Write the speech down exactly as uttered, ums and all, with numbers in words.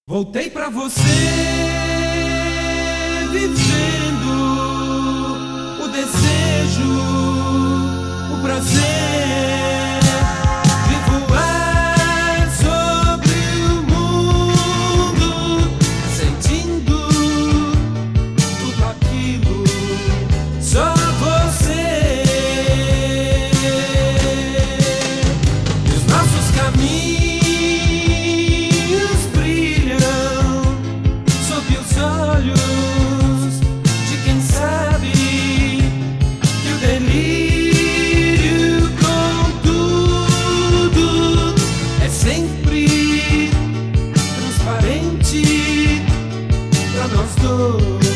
Voltei pra você, vivendo o desejo, o prazer de voar sobre o mundo, sentindo tudo aquilo, só você. E os nossos caminhos olhos de quem sabe que o delírio com tudo é sempre transparente pra nós dois.